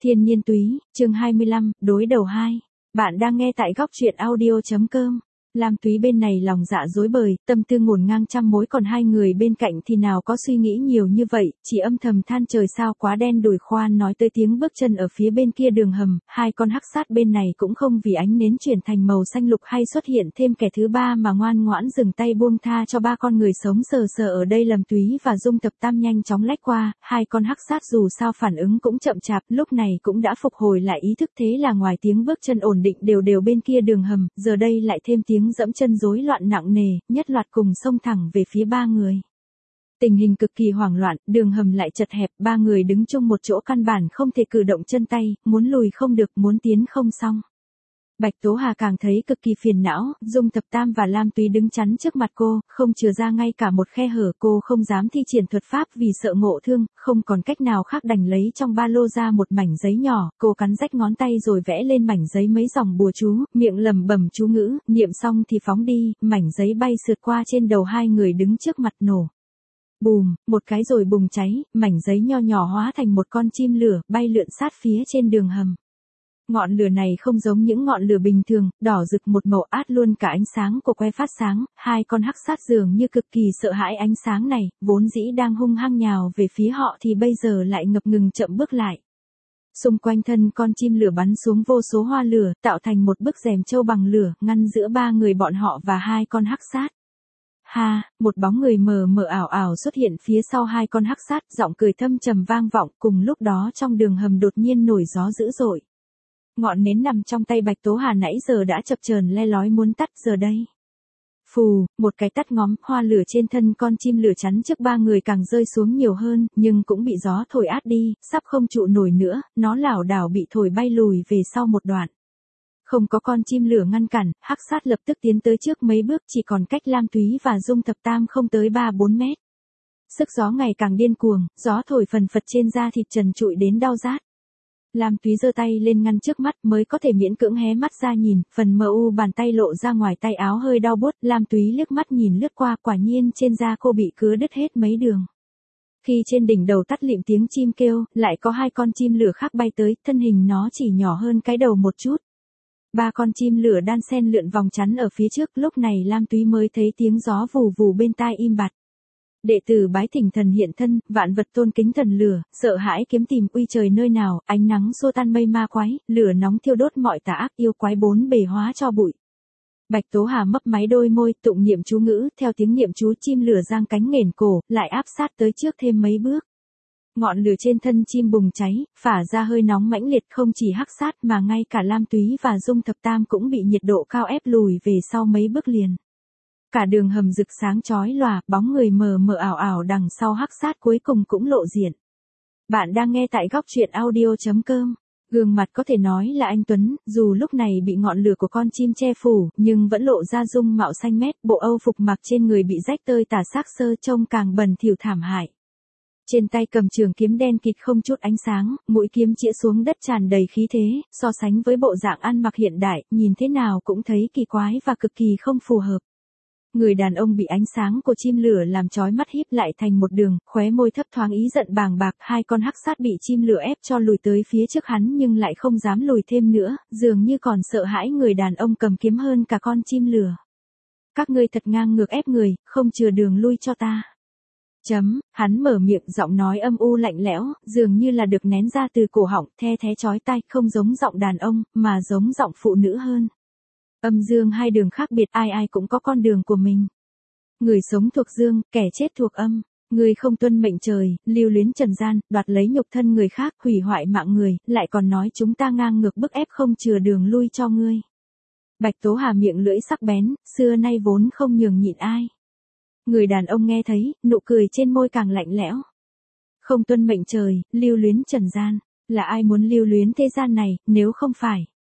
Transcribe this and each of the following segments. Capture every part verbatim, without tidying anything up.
Thiên Nhiên Túy, chương hai mươi lăm, đối đầu hai. Bạn đang nghe tại góc truyện audio.com. Lam Túy bên này lòng dạ rối bời, tâm tư ngổn ngang trăm mối, còn hai người bên cạnh thì nào có suy nghĩ nhiều như vậy, chỉ âm thầm than trời sao quá đen đủi. Khoan nói tới tiếng bước chân ở phía bên kia đường hầm, hai con hắc sát bên này cũng không vì ánh nến chuyển thành màu xanh lục hay xuất hiện thêm kẻ thứ ba mà ngoan ngoãn dừng tay buông tha cho ba con người sống sờ sờ ở đây. Lâm Túy và Dung Tập Tam nhanh chóng lách qua, hai con hắc sát dù sao phản ứng cũng chậm chạp, lúc này cũng đã phục hồi lại ý thức, thế là ngoài tiếng bước chân ổn định đều đều bên kia đường hầm, giờ đây lại thêm tiếng dẫm chân rối loạn nặng nề, nhất loạt cùng xông thẳng về phía ba người. Tình hình cực kỳ hoảng loạn, đường hầm lại chật hẹp, ba người đứng chung một chỗ căn bản không thể cử động chân tay, muốn lùi không được, muốn tiến không xong. Bạch Tố Hà càng thấy cực kỳ phiền não, Dung Tập Tam và Lam Túy đứng chắn trước mặt cô, không chừa ra ngay cả một khe hở. Cô không dám thi triển thuật pháp vì sợ ngộ thương, không còn cách nào khác đành lấy trong ba lô ra một mảnh giấy nhỏ, cô cắn rách ngón tay rồi vẽ lên mảnh giấy mấy dòng bùa chú, miệng lẩm bẩm chú ngữ, niệm xong thì phóng đi, mảnh giấy bay sượt qua trên đầu hai người đứng trước mặt nổ. Bùm, một cái rồi bùng cháy, mảnh giấy nho nhỏ hóa thành một con chim lửa, bay lượn sát phía trên đường hầm. Ngọn lửa này không giống những ngọn lửa bình thường, đỏ rực một màu, át luôn cả ánh sáng của que phát sáng, hai con hắc sát dường như cực kỳ sợ hãi ánh sáng này, vốn dĩ đang hung hăng nhào về phía họ thì bây giờ lại ngập ngừng chậm bước lại. Xung quanh thân con chim lửa bắn xuống vô số hoa lửa, tạo thành một bức rèm châu bằng lửa, ngăn giữa ba người bọn họ và hai con hắc sát. Ha, một bóng người mờ mờ ảo ảo xuất hiện phía sau hai con hắc sát, giọng cười thâm trầm vang vọng, cùng lúc đó trong đường hầm đột nhiên nổi gió dữ dội. Ngọn nến nằm trong tay Bạch Tố Hà nãy giờ đã chập chờn le lói muốn tắt, giờ đây. Phù, một cái tắt ngóm, hoa lửa trên thân con chim lửa chắn trước ba người càng rơi xuống nhiều hơn, nhưng cũng bị gió thổi át đi, sắp không trụ nổi nữa, nó lảo đảo bị thổi bay lùi về sau một đoạn. Không có con chim lửa ngăn cản, hắc sát lập tức tiến tới trước mấy bước, chỉ còn cách Lam Túy và Dung Thập Tam không tới ba bốn mét. Sức gió ngày càng điên cuồng, gió thổi phần phật trên da thịt trần trụi đến đau rát. Lam Túy giơ tay lên ngăn trước mắt mới có thể miễn cưỡng hé mắt ra nhìn, phần mờ u bàn tay lộ ra ngoài tay áo hơi đau buốt. Lam Túy liếc mắt nhìn lướt qua, quả nhiên trên da cô bị cứa đứt hết mấy đường. Khi trên đỉnh đầu tắt lịm tiếng chim kêu, lại có hai con chim lửa khác bay tới, thân hình nó chỉ nhỏ hơn cái đầu một chút. Ba con chim lửa đan sen lượn vòng chắn ở phía trước, lúc này Lam Túy mới thấy tiếng gió vù vù bên tai im bặt. Đệ tử bái thỉnh thần hiện thân, vạn vật tôn kính thần lửa, sợ hãi kiếm tìm uy trời nơi nào, ánh nắng xua tan mây ma quái, lửa nóng thiêu đốt mọi tà ác, yêu quái bốn bề hóa cho bụi. Bạch Tố Hà mấp máy đôi môi, tụng niệm chú ngữ, theo tiếng niệm chú chim lửa giang cánh nghển cổ, lại áp sát tới trước thêm mấy bước. Ngọn lửa trên thân chim bùng cháy, phả ra hơi nóng mãnh liệt, không chỉ hắc sát mà ngay cả Lam Túy và Dung Thập Tam cũng bị nhiệt độ cao ép lùi về sau mấy bước liền. Cả đường hầm rực sáng chói lòa, bóng người mờ mờ ảo ảo đằng sau hắc sát cuối cùng cũng lộ diện. Bạn đang nghe tại góc truyện audio.com. Gương mặt có thể nói là anh tuấn, dù lúc này bị ngọn lửa của con chim che phủ, nhưng vẫn lộ ra dung mạo xanh mét, bộ âu phục mặc trên người bị rách tơi tả, xác xơ trông càng bẩn thỉu thảm hại. Trên tay cầm trường kiếm đen kịt không chút ánh sáng, mũi kiếm chĩa xuống đất tràn đầy khí thế, so sánh với bộ dạng ăn mặc hiện đại, nhìn thế nào cũng thấy kỳ quái và cực kỳ không phù hợp. Người đàn ông bị ánh sáng của chim lửa làm chói mắt híp lại thành một đường, khóe môi thấp thoáng ý giận bàng bạc, hai con hắc sát bị chim lửa ép cho lùi tới phía trước hắn nhưng lại không dám lùi thêm nữa, dường như còn sợ hãi người đàn ông cầm kiếm hơn cả con chim lửa. Các ngươi thật ngang ngược ép người, không chừa đường lui cho ta. Chấm, hắn mở miệng, giọng nói âm u lạnh lẽo, dường như là được nén ra từ cổ họng, the thé chói tai, không giống giọng đàn ông, mà giống giọng phụ nữ hơn. Âm dương hai đường khác biệt, ai ai cũng có con đường của mình. Người sống thuộc dương, kẻ chết thuộc âm. Người không tuân mệnh trời, lưu luyến trần gian, đoạt lấy nhục thân người khác, hủy hoại mạng người, lại còn nói chúng ta ngang ngược bức ép không chừa đường lui cho ngươi. Bạch Tố Hà miệng lưỡi sắc bén, xưa nay vốn không nhường nhịn ai. Người đàn ông nghe thấy, nụ cười trên môi càng lạnh lẽo. Không tuân mệnh trời, lưu luyến trần gian, là ai muốn lưu luyến thế gian này, nếu không phải.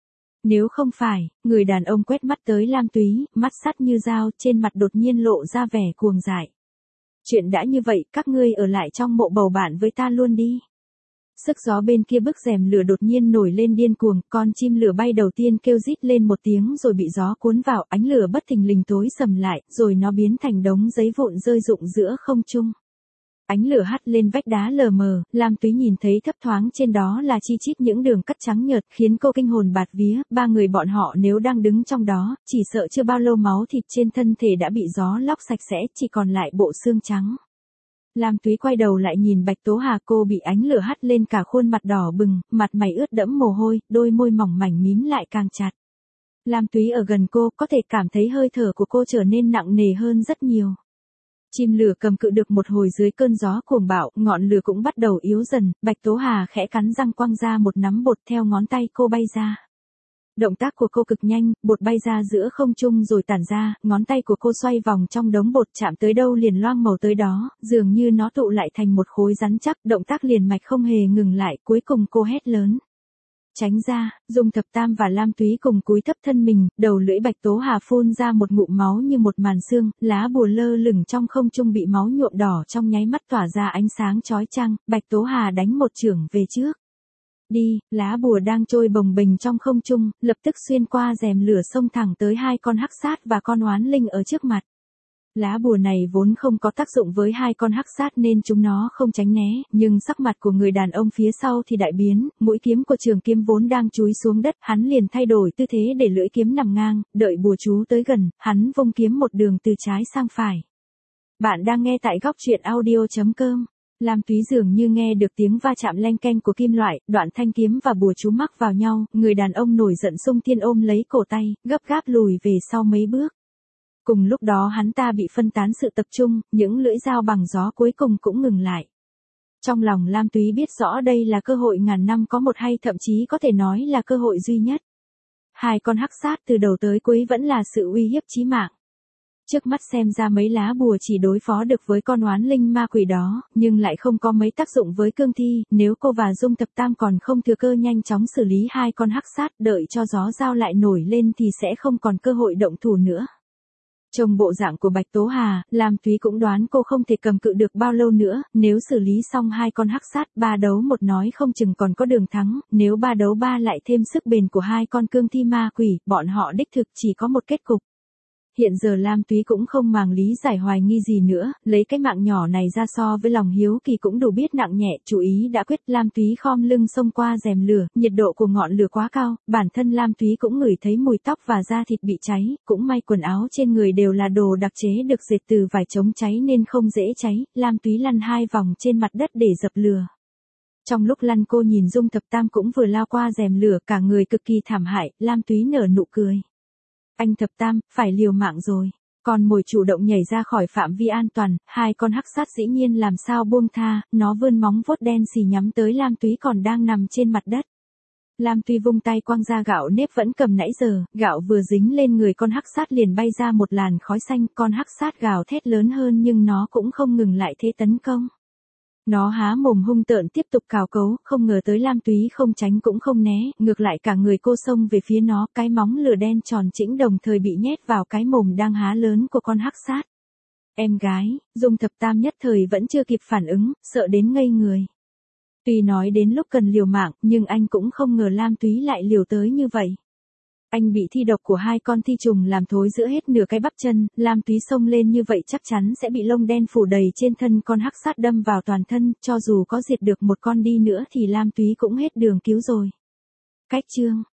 Nếu không phải, người đàn ông quét mắt tới Lam Túy, mắt sắt như dao, trên mặt đột nhiên lộ ra vẻ cuồng dại. Chuyện đã như vậy, các ngươi ở lại trong mộ bầu bạn với ta luôn đi. Sức gió bên kia bức rèm lửa đột nhiên nổi lên điên cuồng, con chim lửa bay đầu tiên kêu rít lên một tiếng rồi bị gió cuốn vào, ánh lửa bất thình lình tối sầm lại, rồi nó biến thành đống giấy vụn rơi rụng giữa không trung. Ánh lửa hắt lên vách đá lờ mờ, Lam Túy nhìn thấy thấp thoáng trên đó là chi chít những đường cắt trắng nhợt, khiến cô kinh hồn bạt vía, ba người bọn họ nếu đang đứng trong đó, chỉ sợ chưa bao lâu máu thịt trên thân thể đã bị gió lóc sạch sẽ, chỉ còn lại bộ xương trắng. Lam Túy quay đầu lại nhìn Bạch Tố Hà, cô bị ánh lửa hắt lên cả khuôn mặt đỏ bừng, mặt mày ướt đẫm mồ hôi, đôi môi mỏng mảnh mím lại càng chặt. Lam Túy ở gần cô, có thể cảm thấy hơi thở của cô trở nên nặng nề hơn rất nhiều. Chim lửa cầm cự được một hồi dưới cơn gió cuồng bạo, ngọn lửa cũng bắt đầu yếu dần, Bạch Tố Hà khẽ cắn răng quăng ra một nắm bột theo ngón tay cô bay ra. Động tác của cô cực nhanh, bột bay ra giữa không trung rồi tản ra, ngón tay của cô xoay vòng trong đống bột, chạm tới đâu liền loang màu tới đó, dường như nó tụ lại thành một khối rắn chắc, động tác liền mạch không hề ngừng lại, cuối cùng cô hét lớn. Tránh ra, Dung Thập Tam và Lam Túy cùng cúi thấp thân mình, đầu lưỡi Bạch Tố Hà phun ra một ngụm máu như một màn sương, lá bùa lơ lửng trong không trung bị máu nhuộm đỏ trong nháy mắt tỏa ra ánh sáng chói chang, Bạch Tố Hà đánh một chưởng về trước. Đi, lá bùa đang trôi bồng bềnh trong không trung, lập tức xuyên qua rèm lửa xông thẳng tới hai con hắc sát và con oán linh ở trước mặt. Lá bùa này vốn không có tác dụng với hai con hắc sát nên chúng nó không tránh né, nhưng sắc mặt của người đàn ông phía sau thì đại biến, mũi kiếm của trường kiếm vốn đang chúi xuống đất, hắn liền thay đổi tư thế để lưỡi kiếm nằm ngang, đợi bùa chú tới gần, hắn vung kiếm một đường từ trái sang phải. Bạn đang nghe tại góc truyện audio chấm com. Lam Túy dường như nghe được tiếng va chạm leng keng của kim loại, đoạn thanh kiếm và bùa chú mắc vào nhau, người đàn ông nổi giận xung thiên ôm lấy cổ tay, gấp gáp lùi về sau mấy bước. Cùng lúc đó hắn ta bị phân tán sự tập trung, những lưỡi dao bằng gió cuối cùng cũng ngừng lại. Trong lòng Lam Túy biết rõ đây là cơ hội ngàn năm có một hay thậm chí có thể nói là cơ hội duy nhất. Hai con hắc sát từ đầu tới cuối vẫn là sự uy hiếp chí mạng. Trước mắt xem ra mấy lá bùa chỉ đối phó được với con oán linh ma quỷ đó, nhưng lại không có mấy tác dụng với cương thi, nếu cô và Dung Thập Tam còn không thừa cơ nhanh chóng xử lý hai con hắc sát, đợi cho gió dao lại nổi lên thì sẽ không còn cơ hội động thủ nữa. Trông bộ dạng của Bạch Tố Hà, Lam Túy cũng đoán cô không thể cầm cự được bao lâu nữa, nếu xử lý xong hai con hắc sát, ba đấu một nói không chừng còn có đường thắng, nếu ba đấu ba lại thêm sức bền của hai con cương thi ma quỷ, bọn họ đích thực chỉ có một kết cục. Hiện giờ Lam Túy cũng không màng lý giải hoài nghi gì nữa, lấy cái mạng nhỏ này ra so với lòng hiếu kỳ cũng đủ biết nặng nhẹ, chú ý đã quyết. Lam Túy khom lưng xông qua rèm lửa, nhiệt độ của ngọn lửa quá cao, bản thân Lam Túy cũng ngửi thấy mùi tóc và da thịt bị cháy, cũng may quần áo trên người đều là đồ đặc chế được dệt từ vải chống cháy nên không dễ cháy, Lam Túy lăn hai vòng trên mặt đất để dập lửa. Trong lúc lăn cô nhìn Dung Thập Tam cũng vừa lao qua rèm lửa, cả người cực kỳ thảm hại, Lam Túy nở nụ cười. Anh Thập Tam, phải liều mạng rồi. Con mồi chủ động nhảy ra khỏi phạm vi an toàn, hai con hắc sát dĩ nhiên làm sao buông tha, nó vươn móng vuốt đen xì nhắm tới Lam Túy còn đang nằm trên mặt đất. Lam Túy vung tay quăng ra gạo nếp vẫn cầm nãy giờ, gạo vừa dính lên người con hắc sát liền bay ra một làn khói xanh, con hắc sát gào thét lớn hơn nhưng nó cũng không ngừng lại thế tấn công. Nó há mồm hung tợn tiếp tục cào cấu, không ngờ tới Lam Túy không tránh cũng không né, ngược lại cả người cô xông về phía nó, cái móng lửa đen tròn chỉnh đồng thời bị nhét vào cái mồm đang há lớn của con hắc sát. Em gái, Dung Thập Tam nhất thời vẫn chưa kịp phản ứng, sợ đến ngây người. Tuy nói đến lúc cần liều mạng, nhưng anh cũng không ngờ Lam Túy lại liều tới như vậy. Anh bị thi độc của hai con thi trùng làm thối giữa hết nửa cái bắp chân, Lam Túy xông lên như vậy chắc chắn sẽ bị lông đen phủ đầy trên thân, con hắc sát đâm vào toàn thân, cho dù có diệt được một con đi nữa thì Lam Túy cũng hết đường cứu rồi. Cách chương